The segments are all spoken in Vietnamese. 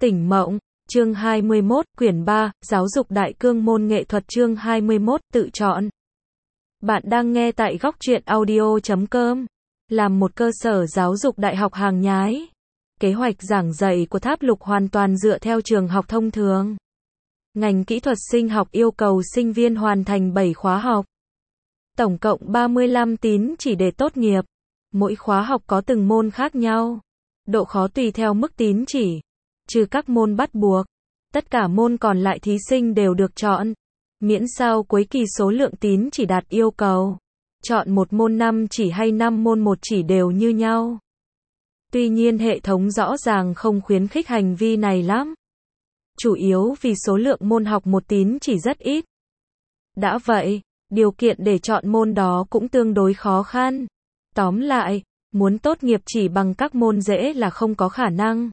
Tỉnh mộng, chương 21, quyển 3, Giáo dục đại cương môn nghệ thuật chương 21, tự chọn. Bạn đang nghe tại góc truyện audio.com. Làm một cơ sở giáo dục đại học hàng nhái. Kế hoạch giảng dạy của Tháp Lục hoàn toàn dựa theo trường học thông thường. Ngành kỹ thuật sinh học yêu cầu sinh viên hoàn thành 7 khóa học. Tổng cộng 35 tín chỉ để tốt nghiệp. Mỗi khóa học có từng môn khác nhau. Độ khó tùy theo mức tín chỉ. Trừ các môn bắt buộc, tất cả môn còn lại thí sinh đều được chọn. Miễn sao cuối kỳ số lượng tín chỉ đạt yêu cầu. Chọn một môn 5 chỉ hay 5 môn 1 chỉ đều như nhau. Tuy nhiên hệ thống rõ ràng không khuyến khích hành vi này lắm. Chủ yếu vì số lượng môn học một tín chỉ rất ít. Đã vậy, điều kiện để chọn môn đó cũng tương đối khó khăn. Tóm lại, muốn tốt nghiệp chỉ bằng các môn dễ là không có khả năng.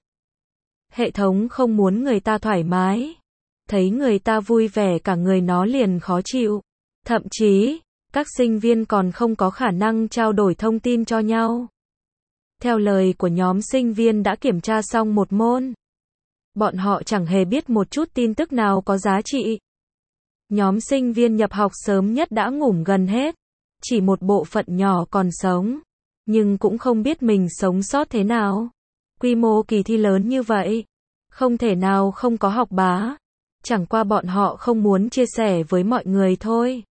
Hệ thống không muốn người ta thoải mái. Thấy người ta vui vẻ cả người nó liền khó chịu. Thậm chí, các sinh viên còn không có khả năng trao đổi thông tin cho nhau. Theo lời của nhóm sinh viên đã kiểm tra xong một môn, bọn họ chẳng hề biết một chút tin tức nào có giá trị. Nhóm sinh viên nhập học sớm nhất đã ngủm gần hết. Chỉ một bộ phận nhỏ còn sống, nhưng cũng không biết mình sống sót thế nào. Quy mô kỳ thi lớn như vậy, không thể nào không có học bá. Chẳng qua bọn họ không muốn chia sẻ với mọi người thôi.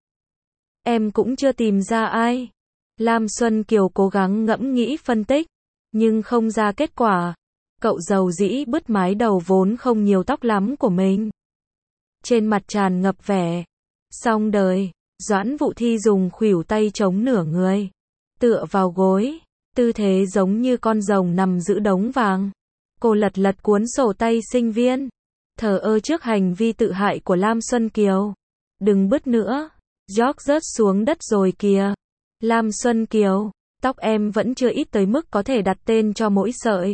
Em cũng chưa tìm ra ai. Lam Xuân Kiều cố gắng ngẫm nghĩ phân tích, nhưng không ra kết quả. Cậu dầu dĩ bứt mái đầu vốn không nhiều tóc lắm của mình. Trên mặt tràn ngập vẻ xong đời. Doãn Vũ Thi dùng khuỷu tay chống nửa người, tựa vào gối, tư thế giống như con rồng nằm giữ đống vàng. Cô lật lật cuốn sổ tay sinh viên, thờ ơ trước hành vi tự hại của Lam Xuân Kiều. Đừng bứt nữa, George rớt xuống đất rồi kìa. Lam Xuân Kiều, tóc em vẫn chưa ít tới mức có thể đặt tên cho mỗi sợi.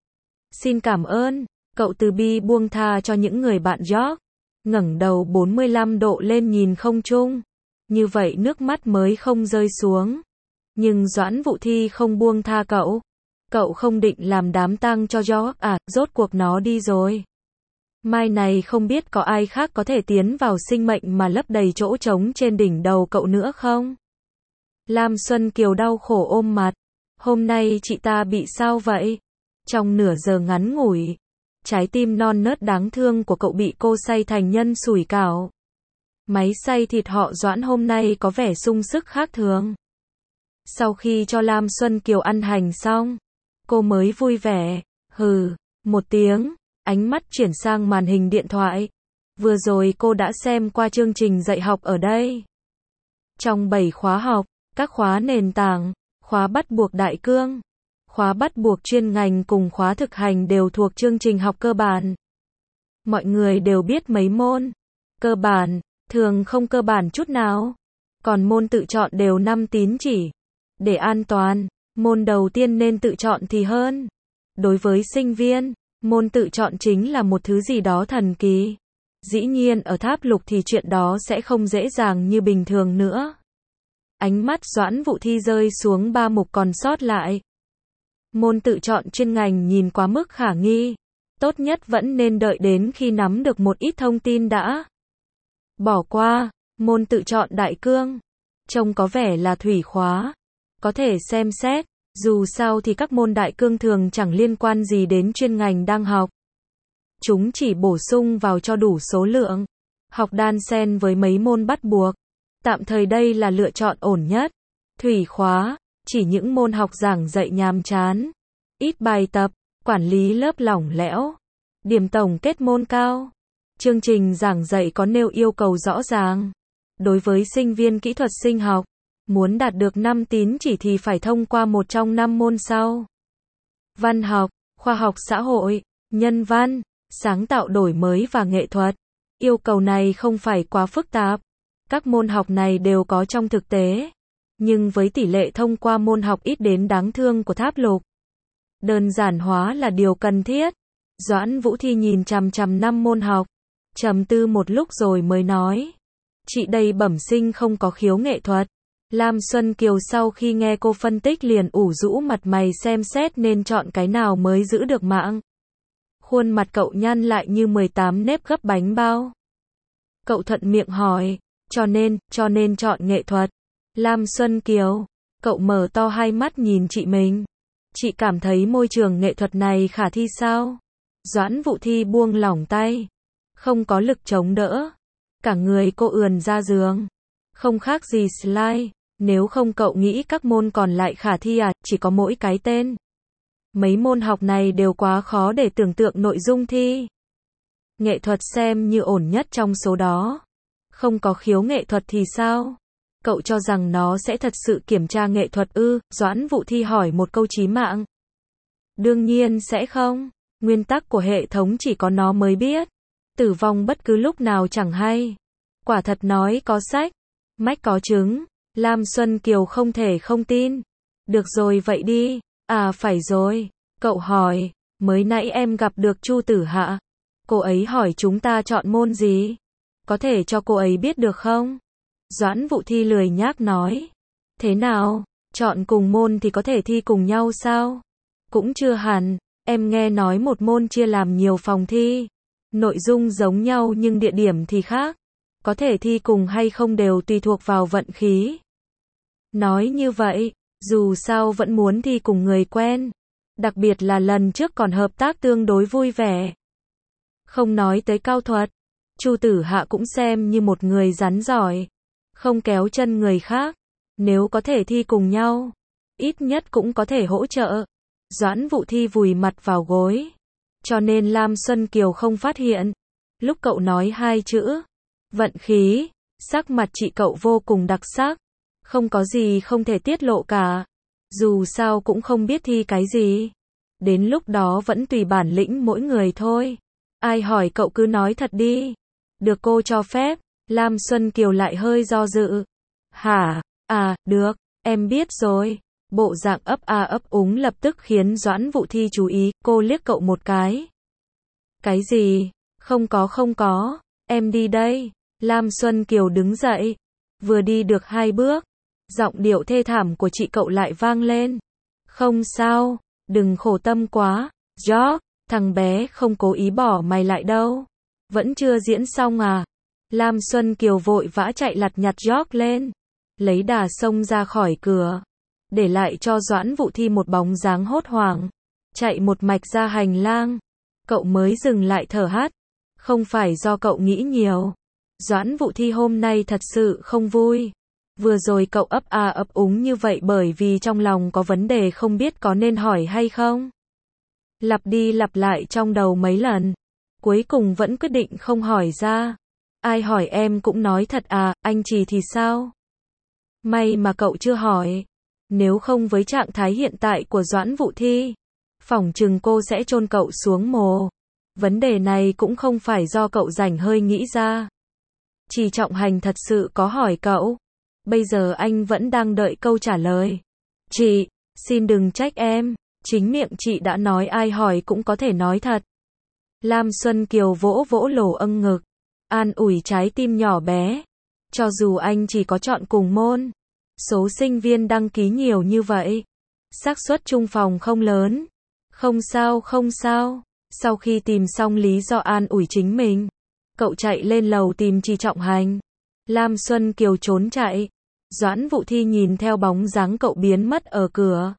Xin cảm ơn, cậu từ bi buông tha cho những người bạn George. Ngẩng đầu 45 độ lên nhìn không trung. Như vậy nước mắt mới không rơi xuống. Nhưng Doãn Vũ Thi không buông tha cậu. Cậu không định làm đám tang cho George à, rốt cuộc nó đi rồi. Mai này không biết có ai khác có thể tiến vào sinh mệnh mà lấp đầy chỗ trống trên đỉnh đầu cậu nữa không? Lam Xuân Kiều đau khổ ôm mặt. Hôm nay chị ta bị sao vậy? Trong nửa giờ ngắn ngủi, trái tim non nớt đáng thương của cậu bị cô xay thành nhân sủi cảo. Máy xay thịt họ Doãn hôm nay có vẻ sung sức khác thường. Sau khi cho Lam Xuân Kiều ăn hành xong, cô mới vui vẻ, hừ, một tiếng, ánh mắt chuyển sang màn hình điện thoại. Vừa rồi cô đã xem qua chương trình dạy học ở đây. Trong 7 khóa học, các khóa nền tảng, khóa bắt buộc đại cương, khóa bắt buộc chuyên ngành cùng khóa thực hành đều thuộc chương trình học cơ bản. Mọi người đều biết mấy môn cơ bản, thường không cơ bản chút nào. Còn môn tự chọn đều 5 tín chỉ. Để an toàn, môn đầu tiên nên tự chọn thì hơn. Đối với sinh viên, môn tự chọn chính là một thứ gì đó thần kỳ. Dĩ nhiên ở Tháp Lục thì chuyện đó sẽ không dễ dàng như bình thường nữa. Ánh mắt Doãn Vũ Thi rơi xuống 3 mục còn sót lại. Môn tự chọn chuyên ngành nhìn quá mức khả nghi. Tốt nhất vẫn nên đợi đến khi nắm được một ít thông tin đã. Bỏ qua, môn tự chọn đại cương. Trông có vẻ là thủy khóa. Có thể xem xét, dù sao thì các môn đại cương thường chẳng liên quan gì đến chuyên ngành đang học. Chúng chỉ bổ sung vào cho đủ số lượng. Học đan xen với mấy môn bắt buộc. Tạm thời đây là lựa chọn ổn nhất. Thủy khóa, chỉ những môn học giảng dạy nhàm chán. Ít bài tập, quản lý lớp lỏng lẽo. Điểm tổng kết môn cao. Chương trình giảng dạy có nêu yêu cầu rõ ràng. Đối với sinh viên kỹ thuật sinh học, muốn đạt được 5 tín chỉ thì phải thông qua một trong 5 môn sau. Văn học, khoa học xã hội, nhân văn, sáng tạo đổi mới và nghệ thuật. Yêu cầu này không phải quá phức tạp. Các môn học này đều có trong thực tế. Nhưng với tỷ lệ thông qua môn học ít đến đáng thương của Tháp Lục, đơn giản hóa là điều cần thiết. Doãn Vũ Thi nhìn chằm chằm 5 môn học, trầm tư một lúc rồi mới nói. Chị đây bẩm sinh không có khiếu nghệ thuật. Lam Xuân Kiều sau khi nghe cô phân tích liền ủ rũ mặt mày xem xét nên chọn cái nào mới giữ được mạng. Khuôn mặt cậu nhăn lại như 18 nếp gấp bánh bao. Cậu thuận miệng hỏi, cho nên chọn nghệ thuật. Lam Xuân Kiều, cậu mở to hai mắt nhìn chị mình. Chị cảm thấy môi trường nghệ thuật này khả thi sao? Doãn Vũ Thi buông lỏng tay. Không có lực chống đỡ. Cả người cô ườn ra giường. Không khác gì slide. Nếu không cậu nghĩ các môn còn lại khả thi à, chỉ có mỗi cái tên. Mấy môn học này đều quá khó để tưởng tượng nội dung thi. Nghệ thuật xem như ổn nhất trong số đó. Không có khiếu nghệ thuật thì sao? Cậu cho rằng nó sẽ thật sự kiểm tra nghệ thuật ư? Doãn Vũ Thi hỏi một câu chí mạng. Đương nhiên sẽ không. Nguyên tắc của hệ thống chỉ có nó mới biết. Tử vong bất cứ lúc nào chẳng hay. Quả thật nói có sách, mách có chứng. Lam Xuân Kiều không thể không tin. Được rồi vậy đi. À phải rồi. Cậu hỏi, mới nãy em gặp được Chu Tử Hạ. Cô ấy hỏi chúng ta chọn môn gì? Có thể cho cô ấy biết được không? Doãn Vũ Thi lười nhác nói. Thế nào? Chọn cùng môn thì có thể thi cùng nhau sao? Cũng chưa hẳn. Em nghe nói một môn chia làm nhiều phòng thi. Nội dung giống nhau nhưng địa điểm thì khác. Có thể thi cùng hay không đều tùy thuộc vào vận khí. Nói như vậy, dù sao vẫn muốn thi cùng người quen. Đặc biệt là lần trước còn hợp tác tương đối vui vẻ. Không nói tới cao thuật. Chu Tử Hạ cũng xem như một người rắn giỏi. Không kéo chân người khác. Nếu có thể thi cùng nhau, ít nhất cũng có thể hỗ trợ. Doãn Vũ Thi vùi mặt vào gối. Cho nên Lam Xuân Kiều không phát hiện. Lúc cậu nói hai chữ vận khí, sắc mặt chị cậu vô cùng đặc sắc. Không có gì không thể tiết lộ cả. Dù sao cũng không biết thi cái gì. Đến lúc đó vẫn tùy bản lĩnh mỗi người thôi. Ai hỏi cậu cứ nói thật đi. Được cô cho phép. Lam Xuân Kiều lại hơi do dự. Hả? À, được, em biết rồi. Bộ dạng ấp a ấp úng lập tức khiến Doãn Vũ Thi chú ý. Cô liếc cậu một cái. Cái gì? Không có. Em đi đây. Lam Xuân Kiều đứng dậy. Vừa đi được 2 bước. Giọng điệu thê thảm của chị cậu lại vang lên. Không sao, đừng khổ tâm quá. George, thằng bé không cố ý bỏ mày lại đâu. Vẫn chưa diễn xong à? Lam Xuân Kiều vội vã chạy lặt nhặt George lên. Lấy đà xông ra khỏi cửa. Để lại cho Doãn Vũ Thi một bóng dáng hốt hoảng. Chạy một mạch ra hành lang. Cậu mới dừng lại thở hắt. Không phải do cậu nghĩ nhiều. Doãn Vũ Thi hôm nay thật sự không vui. Vừa rồi cậu ấp a ấp úng như vậy bởi vì trong lòng có vấn đề không biết có nên hỏi hay không. Lặp đi lặp lại trong đầu mấy lần. Cuối cùng vẫn quyết định không hỏi ra. Ai hỏi em cũng nói thật à, anh Trì thì sao? May mà cậu chưa hỏi. Nếu không với trạng thái hiện tại của Doãn Vũ Thi, phỏng chừng cô sẽ chôn cậu xuống mồ. Vấn đề này cũng không phải do cậu rảnh hơi nghĩ ra. Trì Trọng Hành thật sự có hỏi cậu. Bây giờ anh vẫn đang đợi câu trả lời. Chị, xin đừng trách em. Chính miệng chị đã nói ai hỏi cũng có thể nói thật. Lam Xuân Kiều vỗ vỗ lỗ ngực. An ủi trái tim nhỏ bé. Cho dù anh chỉ có chọn cùng môn. Số sinh viên đăng ký nhiều như vậy. Xác suất chung phòng không lớn. Không sao. Sau khi tìm xong lý do an ủi chính mình. Cậu chạy lên lầu tìm Trì Trọng Hành. Lam Xuân Kiều trốn chạy. Doãn Vũ Thi nhìn theo bóng dáng cậu biến mất ở cửa.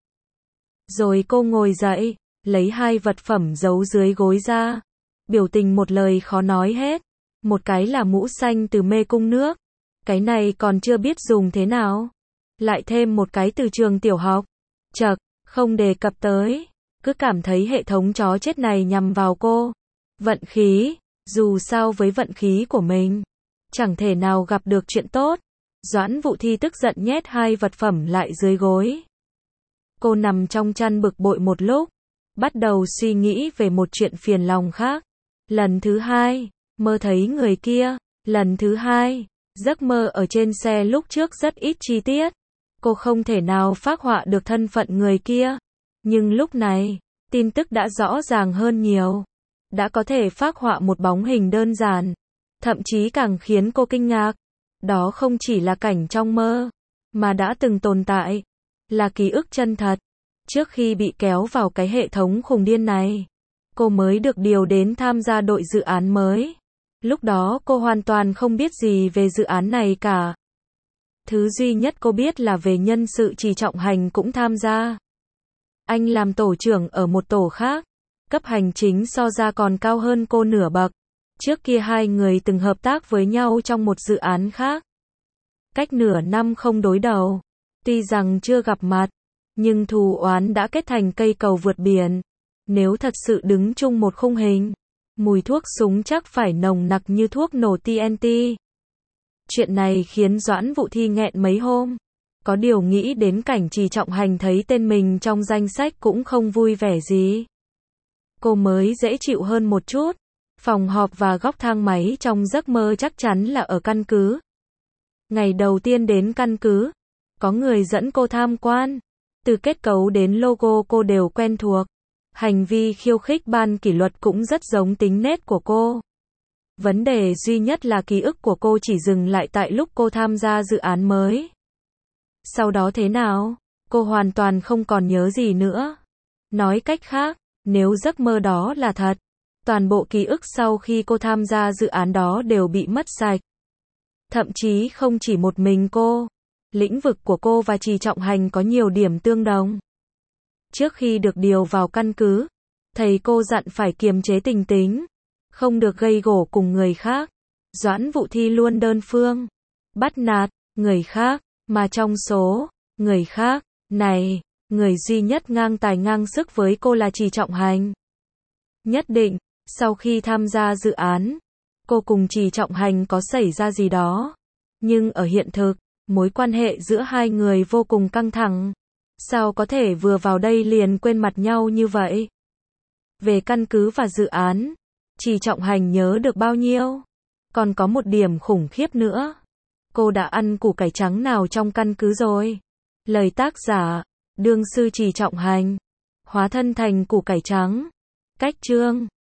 Rồi cô ngồi dậy, lấy 2 vật phẩm giấu dưới gối ra. Biểu tình một lời khó nói hết. Một cái là mũ xanh từ mê cung nước. Cái này còn chưa biết dùng thế nào. Lại thêm một cái từ trường tiểu học. Chậc, không đề cập tới. Cứ cảm thấy hệ thống chó chết này nhằm vào cô. Vận khí, dù sao với vận khí của mình, chẳng thể nào gặp được chuyện tốt. Doãn Vũ Thi tức giận nhét 2 vật phẩm lại dưới gối. Cô nằm trong chăn bực bội một lúc. Bắt đầu suy nghĩ về một chuyện phiền lòng khác. Lần thứ 2, mơ thấy người kia. Lần thứ 2, giấc mơ ở trên xe lúc trước rất ít chi tiết. Cô không thể nào phác họa được thân phận người kia. Nhưng lúc này, tin tức đã rõ ràng hơn nhiều. Đã có thể phác họa một bóng hình đơn giản. Thậm chí càng khiến cô kinh ngạc. Đó không chỉ là cảnh trong mơ, mà đã từng tồn tại. Là ký ức chân thật. Trước khi bị kéo vào cái hệ thống khùng điên này, cô mới được điều đến tham gia đội dự án mới. Lúc đó cô hoàn toàn không biết gì về dự án này cả. Thứ duy nhất cô biết là về nhân sự Trì Trọng Hành cũng tham gia. Anh làm tổ trưởng ở một tổ khác, cấp hành chính so ra còn cao hơn cô nửa bậc. Trước kia hai người từng hợp tác với nhau trong một dự án khác. Cách nửa năm không đối đầu, tuy rằng chưa gặp mặt, nhưng thù oán đã kết thành cây cầu vượt biển. Nếu thật sự đứng chung một khung hình, mùi thuốc súng chắc phải nồng nặc như thuốc nổ TNT. Chuyện này khiến Doãn Vũ Thi nghẹn mấy hôm. Có điều nghĩ đến cảnh Trì Trọng Hành thấy tên mình trong danh sách cũng không vui vẻ gì. Cô mới dễ chịu hơn một chút. Phòng họp và góc thang máy trong giấc mơ chắc chắn là ở căn cứ. Ngày đầu tiên đến căn cứ, có người dẫn cô tham quan. Từ kết cấu đến logo cô đều quen thuộc. Hành vi khiêu khích ban kỷ luật cũng rất giống tính nết của cô. Vấn đề duy nhất là ký ức của cô chỉ dừng lại tại lúc cô tham gia dự án mới. Sau đó thế nào? Cô hoàn toàn không còn nhớ gì nữa. Nói cách khác, nếu giấc mơ đó là thật, toàn bộ ký ức sau khi cô tham gia dự án đó đều bị mất sạch. Thậm chí không chỉ một mình cô. Lĩnh vực của cô và Trì Trọng Hành có nhiều điểm tương đồng. Trước khi được điều vào căn cứ, thầy cô dặn phải kiềm chế tình tính, không được gây gổ cùng người khác. Doãn Vũ Thi luôn đơn phương, bắt nạt người khác, mà trong số người khác này, người duy nhất ngang tài ngang sức với cô là Trì Trọng Hành. Nhất định, sau khi tham gia dự án, cô cùng Trì Trọng Hành có xảy ra gì đó. Nhưng ở hiện thực, mối quan hệ giữa hai người vô cùng căng thẳng. Sao có thể vừa vào đây liền quên mặt nhau như vậy? Về căn cứ và dự án, Trì Trọng Hành nhớ được bao nhiêu? Còn có một điểm khủng khiếp nữa. Cô đã ăn củ cải trắng nào trong căn cứ rồi? Lời tác giả, đương sư Trì Trọng Hành, hóa thân thành củ cải trắng. Cách chương